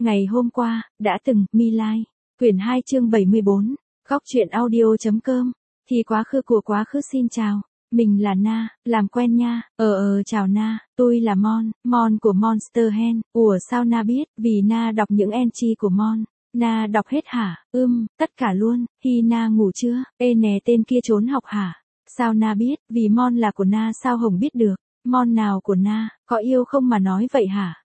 Ngày hôm qua, đã từng, Mi Lai. Quyển 2 chương 74. Góc truyện audio.com. Thì quá khứ của quá khứ xin chào. Mình là Na, làm quen nha. Chào Na, tôi là Mon của Monster Hand. Ủa sao Na biết, vì Na đọc những entry của Mon. Na đọc hết hả? Tất cả luôn. Hi Na ngủ chưa? Ê nè tên kia trốn học hả? Sao Na biết, vì Mon là của Na sao Hồng biết được? Mon nào của Na, có yêu không mà nói vậy hả?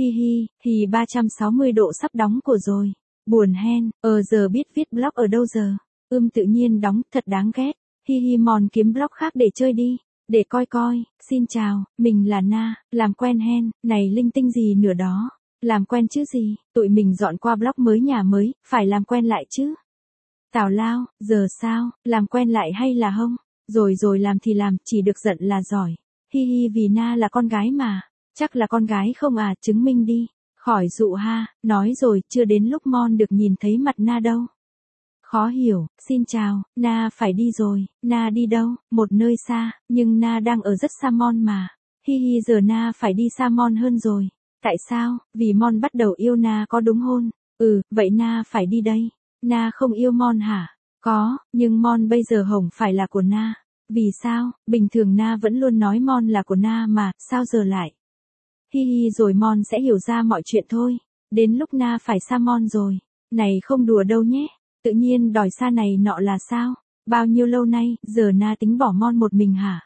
Hi 360 độ sắp đóng của rồi. Buồn hen, giờ biết viết blog ở đâu giờ? Tự nhiên đóng, thật đáng ghét. Mon kiếm blog khác để chơi đi. Để coi. Xin chào, mình là Na, làm quen hen, này linh tinh gì nữa đó. Làm quen chứ gì, tụi mình dọn qua blog mới nhà mới, phải làm quen lại chứ. Tào lao, giờ sao, làm quen lại hay là không? Rồi làm thì làm, chỉ được giận là giỏi. Vì Na là con gái mà. Chắc là con gái không à, chứng minh đi. Khỏi dụ ha, nói rồi, chưa đến lúc Mon được nhìn thấy mặt Na đâu. Khó hiểu, xin chào, Na phải đi rồi. Na đi đâu? Một nơi xa, nhưng Na đang ở rất xa Mon mà. Giờ Na phải đi xa Mon hơn rồi. Tại sao? Vì Mon bắt đầu yêu Na có đúng hôn? Vậy Na phải đi đây. Na không yêu Mon hả? Có, nhưng Mon bây giờ Hồng phải là của Na. Vì sao? Bình thường Na vẫn luôn nói Mon là của Na mà, sao giờ lại? Rồi Mon sẽ hiểu ra mọi chuyện thôi. Đến lúc Na phải xa Mon rồi. Này không đùa đâu nhé. Tự nhiên đòi xa này nọ là sao? Bao nhiêu lâu nay, giờ Na tính bỏ Mon một mình hả?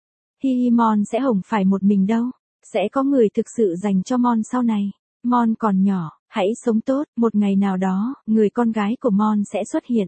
Mon sẽ Hồng phải một mình đâu. Sẽ có người thực sự dành cho Mon sau này. Mon còn nhỏ, hãy sống tốt, một ngày nào đó, người con gái của Mon sẽ xuất hiện.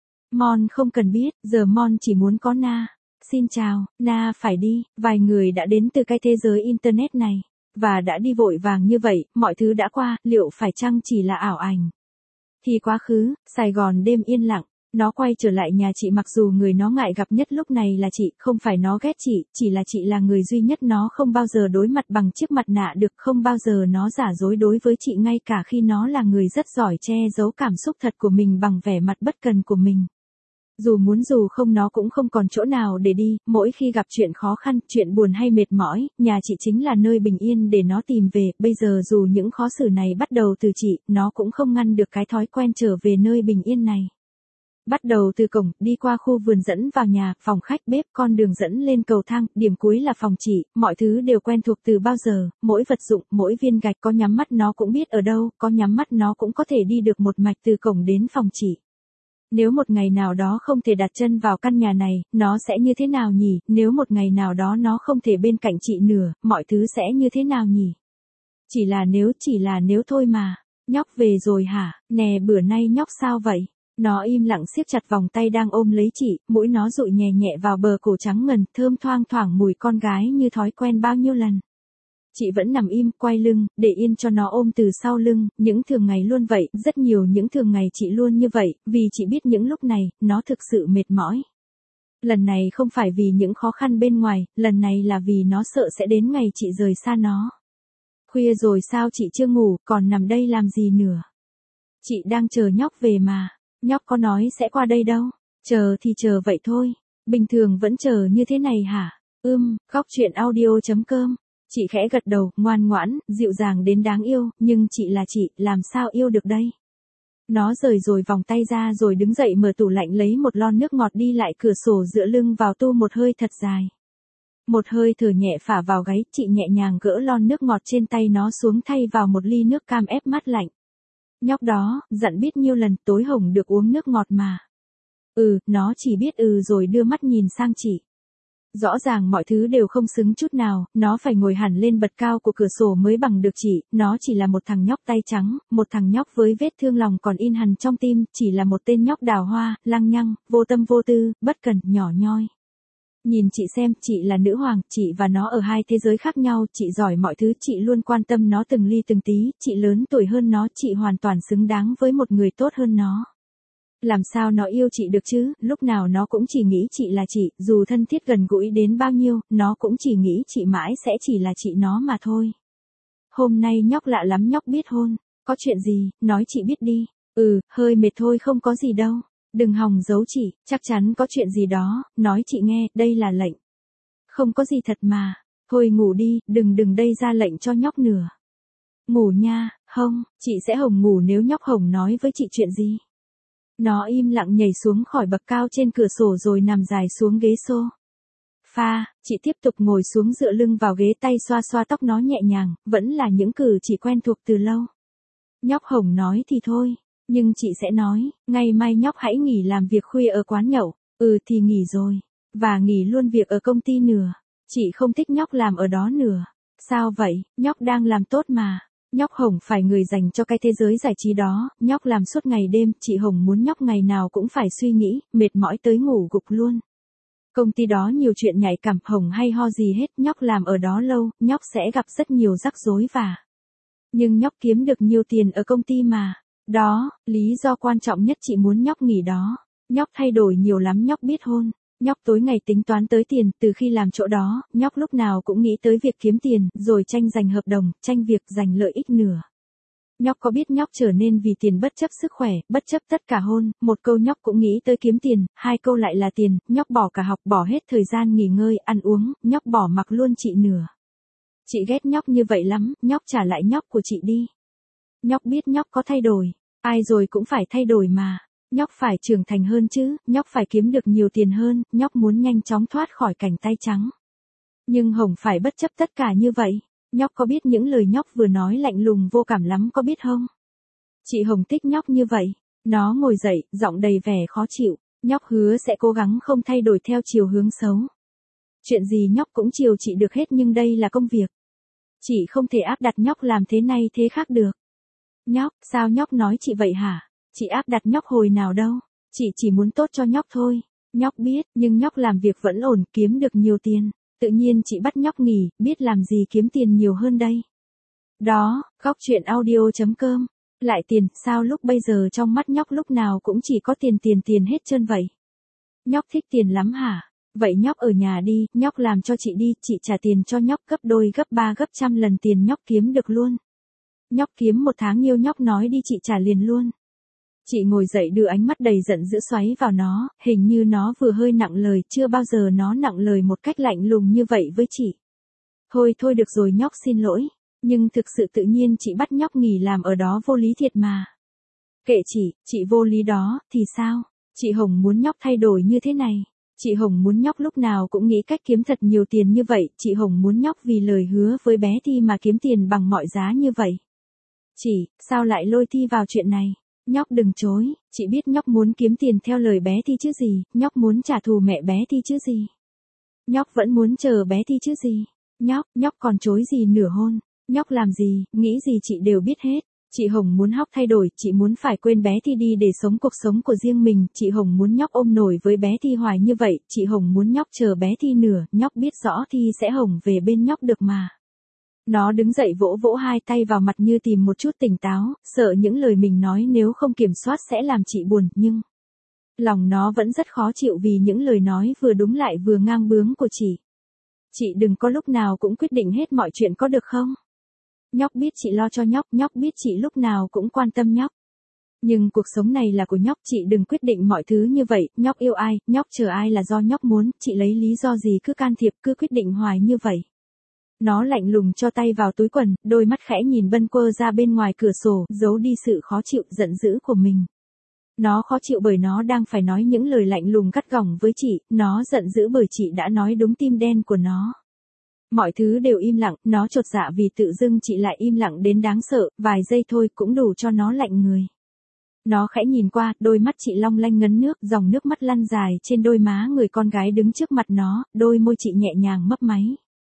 Mon không cần biết, giờ Mon chỉ muốn có Na. Xin chào, Na phải đi, vài người đã đến từ cái thế giới Internet này. Và đã đi vội vàng như vậy, mọi thứ đã qua, liệu phải chăng chỉ là ảo ảnh? Thì quá khứ, Sài Gòn đêm yên lặng, nó quay trở lại nhà chị mặc dù người nó ngại gặp nhất lúc này là chị, không phải nó ghét chị, chỉ là chị là người duy nhất nó không bao giờ đối mặt bằng chiếc mặt nạ được, không bao giờ nó giả dối đối với chị ngay cả khi nó là người rất giỏi che giấu cảm xúc thật của mình bằng vẻ mặt bất cần của mình. Dù muốn dù không nó cũng không còn chỗ nào để đi, mỗi khi gặp chuyện khó khăn, chuyện buồn hay mệt mỏi, nhà chị chính là nơi bình yên để nó tìm về, bây giờ dù những khó xử này bắt đầu từ chị, nó cũng không ngăn được cái thói quen trở về nơi bình yên này. Bắt đầu từ cổng, đi qua khu vườn dẫn vào nhà, phòng khách bếp, con đường dẫn lên cầu thang, điểm cuối là phòng chị, mọi thứ đều quen thuộc từ bao giờ, mỗi vật dụng, mỗi viên gạch có nhắm mắt nó cũng biết ở đâu, có nhắm mắt nó cũng có thể đi được một mạch từ cổng đến phòng chị. Nếu một ngày nào đó không thể đặt chân vào căn nhà này, nó sẽ như thế nào nhỉ? Nếu một ngày nào đó nó không thể bên cạnh chị nữa, mọi thứ sẽ như thế nào nhỉ? Chỉ là nếu thôi mà. Nhóc về rồi hả? Nè bữa nay nhóc sao vậy? Nó im lặng siết chặt vòng tay đang ôm lấy chị, mũi nó dụi nhẹ nhẹ vào bờ cổ trắng ngần, thơm thoang thoảng mùi con gái như thói quen bao nhiêu lần. Chị vẫn nằm im, quay lưng, để yên cho nó ôm từ sau lưng, những thường ngày luôn vậy, rất nhiều những thường ngày chị luôn như vậy, vì chị biết những lúc này, nó thực sự mệt mỏi. Lần này không phải vì những khó khăn bên ngoài, lần này là vì nó sợ sẽ đến ngày chị rời xa nó. Khuya rồi sao chị chưa ngủ, còn nằm đây làm gì nữa? Chị đang chờ nhóc về mà, nhóc có nói sẽ qua đây đâu, chờ thì chờ vậy thôi, bình thường vẫn chờ như thế này hả? Góc truyện audio.com. Chị khẽ gật đầu, ngoan ngoãn, dịu dàng đến đáng yêu, nhưng chị là chị, làm sao yêu được đây? Nó rời rồi vòng tay ra rồi đứng dậy mở tủ lạnh lấy một lon nước ngọt đi lại cửa sổ dựa lưng vào tu một hơi thật dài. Một hơi thở nhẹ phả vào gáy, chị nhẹ nhàng gỡ lon nước ngọt trên tay nó xuống thay vào một ly nước cam ép mát lạnh. Nhóc đó, dặn biết nhiêu lần tối Hồng được uống nước ngọt mà. Nó chỉ biết rồi đưa mắt nhìn sang chị. Rõ ràng mọi thứ đều không xứng chút nào, nó phải ngồi hẳn lên bậc cao của cửa sổ mới bằng được chị, nó chỉ là một thằng nhóc tay trắng, một thằng nhóc với vết thương lòng còn in hằn trong tim, chỉ là một tên nhóc đào hoa, lăng nhăng, vô tâm vô tư, bất cẩn, nhỏ nhoi. Nhìn chị xem, chị là nữ hoàng, chị và nó ở hai thế giới khác nhau, chị giỏi mọi thứ, chị luôn quan tâm nó từng ly từng tí, chị lớn tuổi hơn nó, chị hoàn toàn xứng đáng với một người tốt hơn nó. Làm sao nó yêu chị được chứ, lúc nào nó cũng chỉ nghĩ chị là chị, dù thân thiết gần gũi đến bao nhiêu, nó cũng chỉ nghĩ chị mãi sẽ chỉ là chị nó mà thôi. Hôm nay nhóc lạ lắm nhóc biết hôn, có chuyện gì, nói chị biết đi, hơi mệt thôi không có gì đâu, đừng hòng giấu chị, chắc chắn có chuyện gì đó, nói chị nghe, đây là lệnh. Không có gì thật mà, thôi ngủ đi, đừng đây ra lệnh cho nhóc nữa. Ngủ nha, Hồng, chị sẽ Hồng ngủ nếu nhóc Hồng nói với chị chuyện gì. Nó im lặng nhảy xuống khỏi bậc cao trên cửa sổ rồi nằm dài xuống ghế sofa. Chị tiếp tục ngồi xuống dựa lưng vào ghế, tay xoa xoa tóc nó nhẹ nhàng, vẫn là những cử chỉ quen thuộc từ lâu. Nhóc Hồng nói thì thôi, nhưng chị sẽ nói, ngày mai nhóc hãy nghỉ làm việc khuya ở quán nhậu. Ừ thì nghỉ rồi, và nghỉ luôn việc ở công ty nữa. Chị không thích nhóc làm ở đó nữa. Sao vậy, nhóc đang làm tốt mà. Nhóc Hồng phải người dành cho cái thế giới giải trí đó, nhóc làm suốt ngày đêm, chị Hồng muốn nhóc ngày nào cũng phải suy nghĩ, mệt mỏi tới ngủ gục luôn. Công ty đó nhiều chuyện nhạy cảm, Hồng hay ho gì hết, nhóc làm ở đó lâu, nhóc sẽ gặp rất nhiều rắc rối nhưng nhóc kiếm được nhiều tiền ở công ty mà. Đó, lý do quan trọng nhất chị muốn nhóc nghỉ đó. Nhóc thay đổi nhiều lắm, nhóc biết hôn. Nhóc tối ngày tính toán tới tiền, từ khi làm chỗ đó, nhóc lúc nào cũng nghĩ tới việc kiếm tiền, rồi tranh giành hợp đồng, tranh việc giành lợi ích nữa. Nhóc có biết nhóc trở nên vì tiền bất chấp sức khỏe, bất chấp tất cả hôn, một câu nhóc cũng nghĩ tới kiếm tiền, hai câu lại là tiền, nhóc bỏ cả học, bỏ hết thời gian nghỉ ngơi, ăn uống, nhóc bỏ mặc luôn chị nữa. Chị ghét nhóc như vậy lắm, nhóc trả lại nhóc của chị đi. Nhóc biết nhóc có thay đổi, ai rồi cũng phải thay đổi mà. Nhóc phải trưởng thành hơn chứ, nhóc phải kiếm được nhiều tiền hơn, nhóc muốn nhanh chóng thoát khỏi cảnh tay trắng. Nhưng Hồng phải bất chấp tất cả như vậy. Nhóc có biết những lời nhóc vừa nói lạnh lùng vô cảm lắm có biết không? Chị Hồng thích nhóc như vậy. Nó ngồi dậy, giọng đầy vẻ khó chịu. Nhóc hứa sẽ cố gắng không thay đổi theo chiều hướng xấu. Chuyện gì nhóc cũng chiều chị được hết, nhưng đây là công việc. Chị không thể áp đặt nhóc làm thế này thế khác được. Nhóc, sao nhóc nói chị vậy hả? Chị áp đặt nhóc hồi nào đâu. Chị chỉ muốn tốt cho nhóc thôi. Nhóc biết, nhưng nhóc làm việc vẫn ổn, kiếm được nhiều tiền. Tự nhiên chị bắt nhóc nghỉ, biết làm gì kiếm tiền nhiều hơn đây. Đó, góc chuyện audio.com. Lại tiền, sao lúc bây giờ trong mắt nhóc lúc nào cũng chỉ có tiền hết trơn vậy? Nhóc thích tiền lắm hả? Vậy nhóc ở nhà đi, nhóc làm cho chị đi, chị trả tiền cho nhóc gấp đôi gấp ba gấp trăm lần tiền nhóc kiếm được luôn. Nhóc kiếm một tháng nhiêu nhóc nói đi chị trả liền luôn. Chị ngồi dậy đưa ánh mắt đầy giận dữ xoáy vào nó, hình như nó vừa hơi nặng lời, chưa bao giờ nó nặng lời một cách lạnh lùng như vậy với chị. Thôi được rồi nhóc xin lỗi, nhưng thực sự tự nhiên chị bắt nhóc nghỉ làm ở đó vô lý thiệt mà. Kệ chị vô lý đó, thì sao? Chị Hồng muốn nhóc thay đổi như thế này. Chị Hồng muốn nhóc lúc nào cũng nghĩ cách kiếm thật nhiều tiền như vậy, chị Hồng muốn nhóc vì lời hứa với bé Thi mà kiếm tiền bằng mọi giá như vậy. Sao lại lôi Thi vào chuyện này? Nhóc đừng chối, chị biết nhóc muốn kiếm tiền theo lời bé Thi chứ gì, nhóc muốn trả thù mẹ bé Thi chứ gì. Nhóc vẫn muốn chờ bé Thi chứ gì. Nhóc còn chối gì nửa hôn. Nhóc làm gì, nghĩ gì chị đều biết hết. Chị Hồng muốn nhóc thay đổi, chị muốn phải quên bé Thi đi để sống cuộc sống của riêng mình, chị Hồng muốn nhóc ôm nổi với bé Thi hoài như vậy, chị Hồng muốn nhóc chờ bé Thi nửa, nhóc biết rõ Thi sẽ Hồng về bên nhóc được mà. Nó đứng dậy vỗ vỗ hai tay vào mặt như tìm một chút tỉnh táo, sợ những lời mình nói nếu không kiểm soát sẽ làm chị buồn, nhưng lòng nó vẫn rất khó chịu vì những lời nói vừa đúng lại vừa ngang bướng của chị. Chị đừng có lúc nào cũng quyết định hết mọi chuyện có được không? Nhóc biết chị lo cho nhóc biết chị lúc nào cũng quan tâm nhóc. Nhưng cuộc sống này là của nhóc, chị đừng quyết định mọi thứ như vậy, nhóc yêu ai, nhóc chờ ai là do nhóc muốn, chị lấy lý do gì cứ can thiệp, cứ quyết định hoài như vậy. Nó lạnh lùng cho tay vào túi quần, đôi mắt khẽ nhìn bâng quơ ra bên ngoài cửa sổ, giấu đi sự khó chịu, giận dữ của mình. Nó khó chịu bởi nó đang phải nói những lời lạnh lùng gắt gỏng với chị, nó giận dữ bởi chị đã nói đúng tim đen của nó. Mọi thứ đều im lặng, nó chột dạ vì tự dưng chị lại im lặng đến đáng sợ, vài giây thôi cũng đủ cho nó lạnh người. Nó khẽ nhìn qua, đôi mắt chị long lanh ngấn nước, dòng nước mắt lăn dài trên đôi má người con gái đứng trước mặt nó, đôi môi chị nhẹ nhàng mấp máy.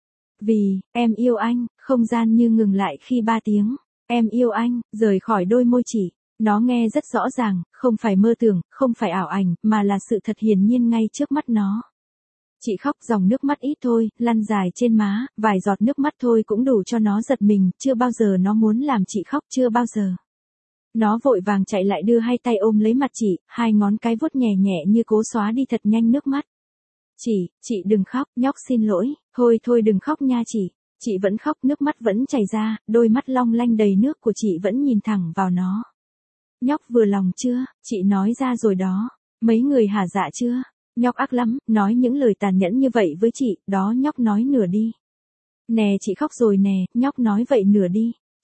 Vì, em yêu anh, không gian như ngừng lại khi 3 tiếng. Em yêu anh, rời khỏi đôi môi chị. Nó nghe rất rõ ràng, không phải mơ tưởng, không phải ảo ảnh, mà là sự thật hiển nhiên ngay trước mắt nó. Chị khóc dòng nước mắt ít thôi, lăn dài trên má, vài giọt nước mắt thôi cũng đủ cho nó giật mình, chưa bao giờ nó muốn làm chị khóc, chưa bao giờ. Nó vội vàng chạy lại đưa hai tay ôm lấy mặt chị, hai ngón cái vuốt nhẹ nhẹ như cố xóa đi thật nhanh nước mắt. Chị đừng khóc, nhóc xin lỗi, thôi đừng khóc nha chị. Chị vẫn khóc, nước mắt vẫn chảy ra, đôi mắt long lanh đầy nước của chị vẫn nhìn thẳng vào nó. Nhóc vừa lòng chưa, chị nói ra rồi đó, mấy người hả dạ chưa? Nhóc ác lắm, nói những lời tàn nhẫn như vậy với chị, đó nhóc nói nửa đi. Nè chị khóc rồi nè, nhóc nói vậy nửa đi.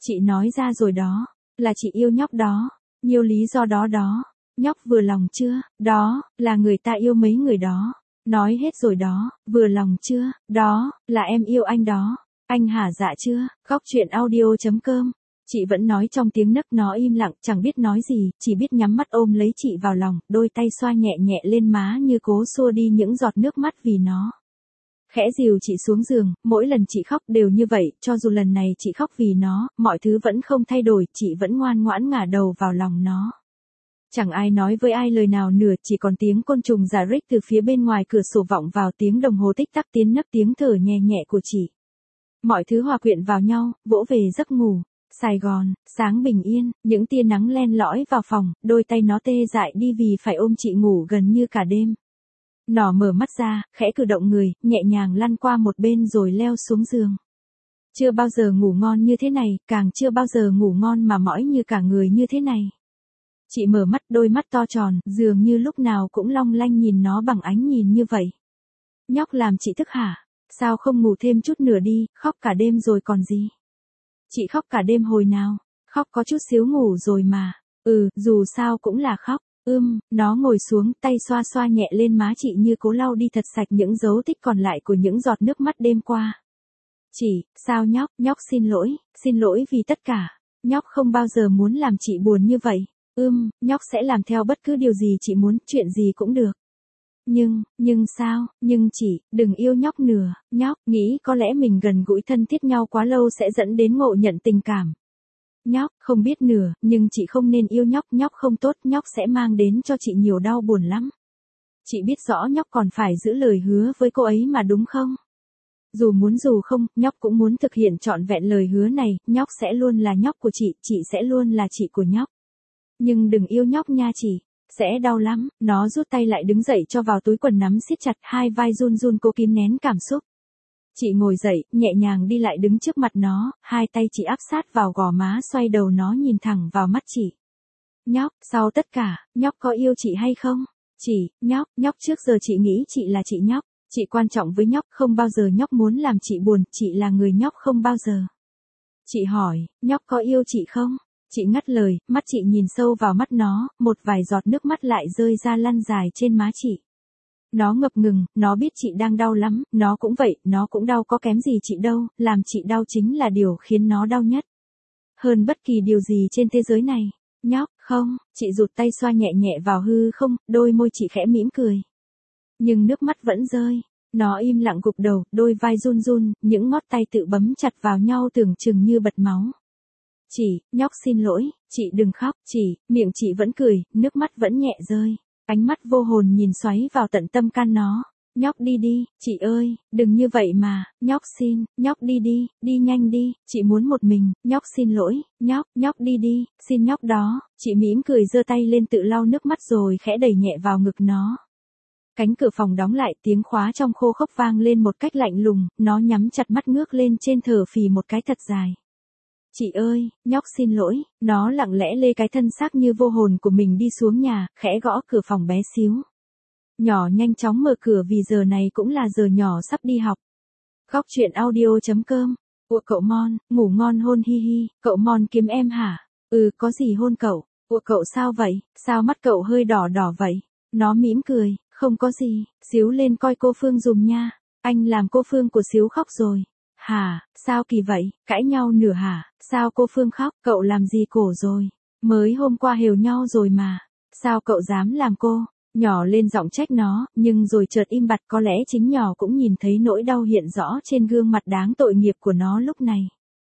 Chị nói ra rồi đó, là chị yêu nhóc đó, nhiều lý do đó đó. Nhóc vừa lòng chưa, đó, là người ta yêu mấy người đó. Nói hết rồi đó, vừa lòng chưa, đó, là em yêu anh đó. Anh hả dạ chưa, góc chuyện audio.com. Chị vẫn nói trong tiếng nấc, nó im lặng, chẳng biết nói gì, chỉ biết nhắm mắt ôm lấy chị vào lòng, đôi tay xoa nhẹ nhẹ lên má như cố xua đi những giọt nước mắt vì nó. Khẽ dìu chị xuống giường, mỗi lần chị khóc đều như vậy, cho dù lần này chị khóc vì nó, mọi thứ vẫn không thay đổi, chị vẫn ngoan ngoãn ngả đầu vào lòng nó. Chẳng ai nói với ai lời nào nữa, chỉ còn tiếng côn trùng rả rích từ phía bên ngoài cửa sổ vọng vào, tiếng đồng hồ tích tắc tiến nấp, tiếng thở nhẹ nhẹ của chị. Mọi thứ hòa quyện vào nhau, vỗ về giấc ngủ. Sài Gòn, sáng bình yên, những tia nắng len lỏi vào phòng, đôi tay nó tê dại đi vì phải ôm chị ngủ gần như cả đêm. Nó mở mắt ra, khẽ cử động người, nhẹ nhàng lăn qua một bên rồi leo xuống giường. Chưa bao giờ ngủ ngon như thế này, càng chưa bao giờ ngủ ngon mà mỏi như cả người như thế này. Chị mở mắt, đôi mắt to tròn, dường như lúc nào cũng long lanh nhìn nó bằng ánh nhìn như vậy. Nhóc làm chị thức hả? Sao không ngủ thêm chút nữa đi, khóc cả đêm rồi còn gì? Chị khóc cả đêm hồi nào? Khóc có chút xíu ngủ rồi mà. Dù sao cũng là khóc. Nó ngồi xuống, tay xoa xoa nhẹ lên má chị như cố lau đi thật sạch những dấu tích còn lại của những giọt nước mắt đêm qua. Sao nhóc xin lỗi vì tất cả. Nhóc không bao giờ muốn làm chị buồn như vậy. Nhóc sẽ làm theo bất cứ điều gì chị muốn, chuyện gì cũng được. Nhưng sao, chị, đừng yêu nhóc nữa, nhóc, nghĩ có lẽ mình gần gũi thân thiết nhau quá lâu sẽ dẫn đến ngộ nhận tình cảm. Nhóc, không biết nữa, nhưng chị không nên yêu nhóc, nhóc không tốt, nhóc sẽ mang đến cho chị nhiều đau buồn lắm. Chị biết rõ nhóc còn phải giữ lời hứa với cô ấy mà đúng không? Dù muốn dù không, nhóc cũng muốn thực hiện trọn vẹn lời hứa này, nhóc sẽ luôn là nhóc của chị sẽ luôn là chị của nhóc. Nhưng đừng yêu nhóc nha chị. Sẽ đau lắm. Nó rút tay lại đứng dậy cho vào túi quần nắm siết chặt, hai vai run run cố kìm nén cảm xúc. Chị ngồi dậy, nhẹ nhàng đi lại đứng trước mặt nó, hai tay chị áp sát vào gò má, xoay đầu nó nhìn thẳng vào mắt chị. Nhóc, sau tất cả, nhóc có yêu chị hay không? Nhóc trước giờ chị nghĩ chị là chị nhóc. Chị quan trọng với nhóc, không bao giờ nhóc muốn làm chị buồn, chị là người nhóc không bao giờ. Chị hỏi, nhóc có yêu chị không? Chị ngắt lời, mắt chị nhìn sâu vào mắt nó, một vài giọt nước mắt lại rơi ra lăn dài trên má chị. Nó ngập ngừng, nó biết chị đang đau lắm, nó cũng vậy, nó cũng đau có kém gì chị đâu, làm chị đau chính là điều khiến nó đau nhất. Hơn bất kỳ điều gì trên thế giới này. Nhóc, không, chị rụt tay xoa nhẹ nhẹ vào hư không, đôi môi chị khẽ mỉm cười. Nhưng nước mắt vẫn rơi. Nó im lặng gục đầu, đôi vai run run, những ngón tay tự bấm chặt vào nhau tưởng chừng như bật máu. Nhóc xin lỗi, chị đừng khóc, miệng chị vẫn cười, nước mắt vẫn nhẹ rơi. Ánh mắt vô hồn nhìn xoáy vào tận tâm can nó. Nhóc đi đi, chị ơi, đừng như vậy mà, nhóc đi đi, đi nhanh đi, chị muốn một mình, nhóc xin lỗi, nhóc đi đi, xin nhóc đó, chị mỉm cười giơ tay lên tự lau nước mắt rồi khẽ đẩy nhẹ vào ngực nó. Cánh cửa phòng đóng lại, tiếng khóa trong khô khốc vang lên một cách lạnh lùng, nó nhắm chặt mắt ngước lên trên thở phì một cái thật dài. Chị ơi, nhóc xin lỗi, nó lặng lẽ lê cái thân xác như vô hồn của mình đi xuống nhà, khẽ gõ cửa phòng bé xíu. Nhỏ nhanh chóng mở cửa vì giờ này cũng là giờ nhỏ sắp đi học. Góc chuyện audio.com. Ủa cậu Mon, ngủ ngon hôn hi hi, cậu Mon kiếm em hả? Có gì hôn cậu? Ủa cậu sao vậy, sao mắt cậu hơi đỏ đỏ vậy? Nó mỉm cười, không có gì, xíu lên coi cô Phương dùm nha. Anh làm cô Phương của xíu khóc rồi. Hả, sao kỳ vậy, cãi nhau nửa hả, sao cô Phương khóc, cậu làm gì cổ rồi, mới hôm qua hều nhau rồi mà, sao cậu dám làm cô, nhỏ lên giọng trách nó, nhưng rồi chợt im bặt, có lẽ chính nhỏ cũng nhìn thấy nỗi đau hiện rõ trên gương mặt đáng tội nghiệp của nó lúc này.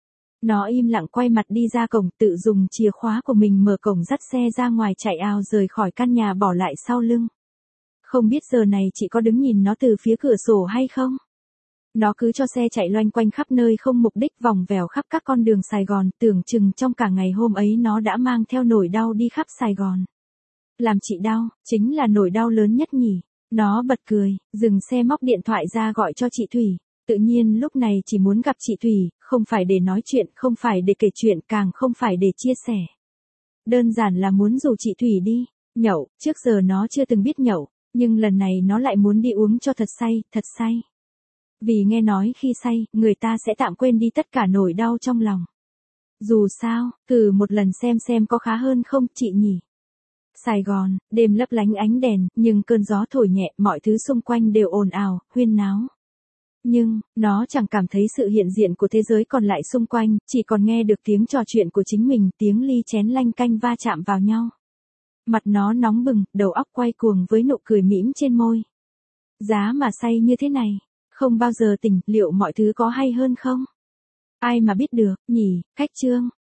Nó im lặng quay mặt đi ra cổng, tự dùng chìa khóa của mình mở cổng dắt xe ra ngoài chạy ào rời khỏi căn nhà bỏ lại sau lưng. Không biết giờ này chị có đứng nhìn nó từ phía cửa sổ hay không? Nó cứ cho xe chạy loanh quanh khắp nơi không mục đích vòng vèo khắp các con đường Sài Gòn, tưởng chừng trong cả ngày hôm ấy nó đã mang theo nỗi đau đi khắp Sài Gòn. Làm chị đau, chính là nỗi đau lớn nhất nhỉ. Nó bật cười, dừng xe móc điện thoại ra gọi cho chị Thủy. Tự nhiên lúc này chỉ muốn gặp chị Thủy, không phải để nói chuyện, không phải để kể chuyện, càng không phải để chia sẻ. Đơn giản là muốn rủ chị Thủy đi nhậu, trước giờ nó chưa từng biết nhậu, nhưng lần này nó lại muốn đi uống cho thật say. Vì nghe nói khi say, người ta sẽ tạm quên đi tất cả nỗi đau trong lòng. Dù sao, thử một lần xem có khá hơn không chị nhỉ. Sài Gòn, đêm lấp lánh ánh đèn, nhưng cơn gió thổi nhẹ, mọi thứ xung quanh đều ồn ào, huyên náo. Nhưng, nó chẳng cảm thấy sự hiện diện của thế giới còn lại xung quanh, chỉ còn nghe được tiếng trò chuyện của chính mình, tiếng ly chén lanh canh va chạm vào nhau. Mặt nó nóng bừng, đầu óc quay cuồng với nụ cười mỉm trên môi. Giá mà say như thế này, không bao giờ tỉnh, liệu mọi thứ có hay hơn không? Ai mà biết được, nhỉ, khách trương.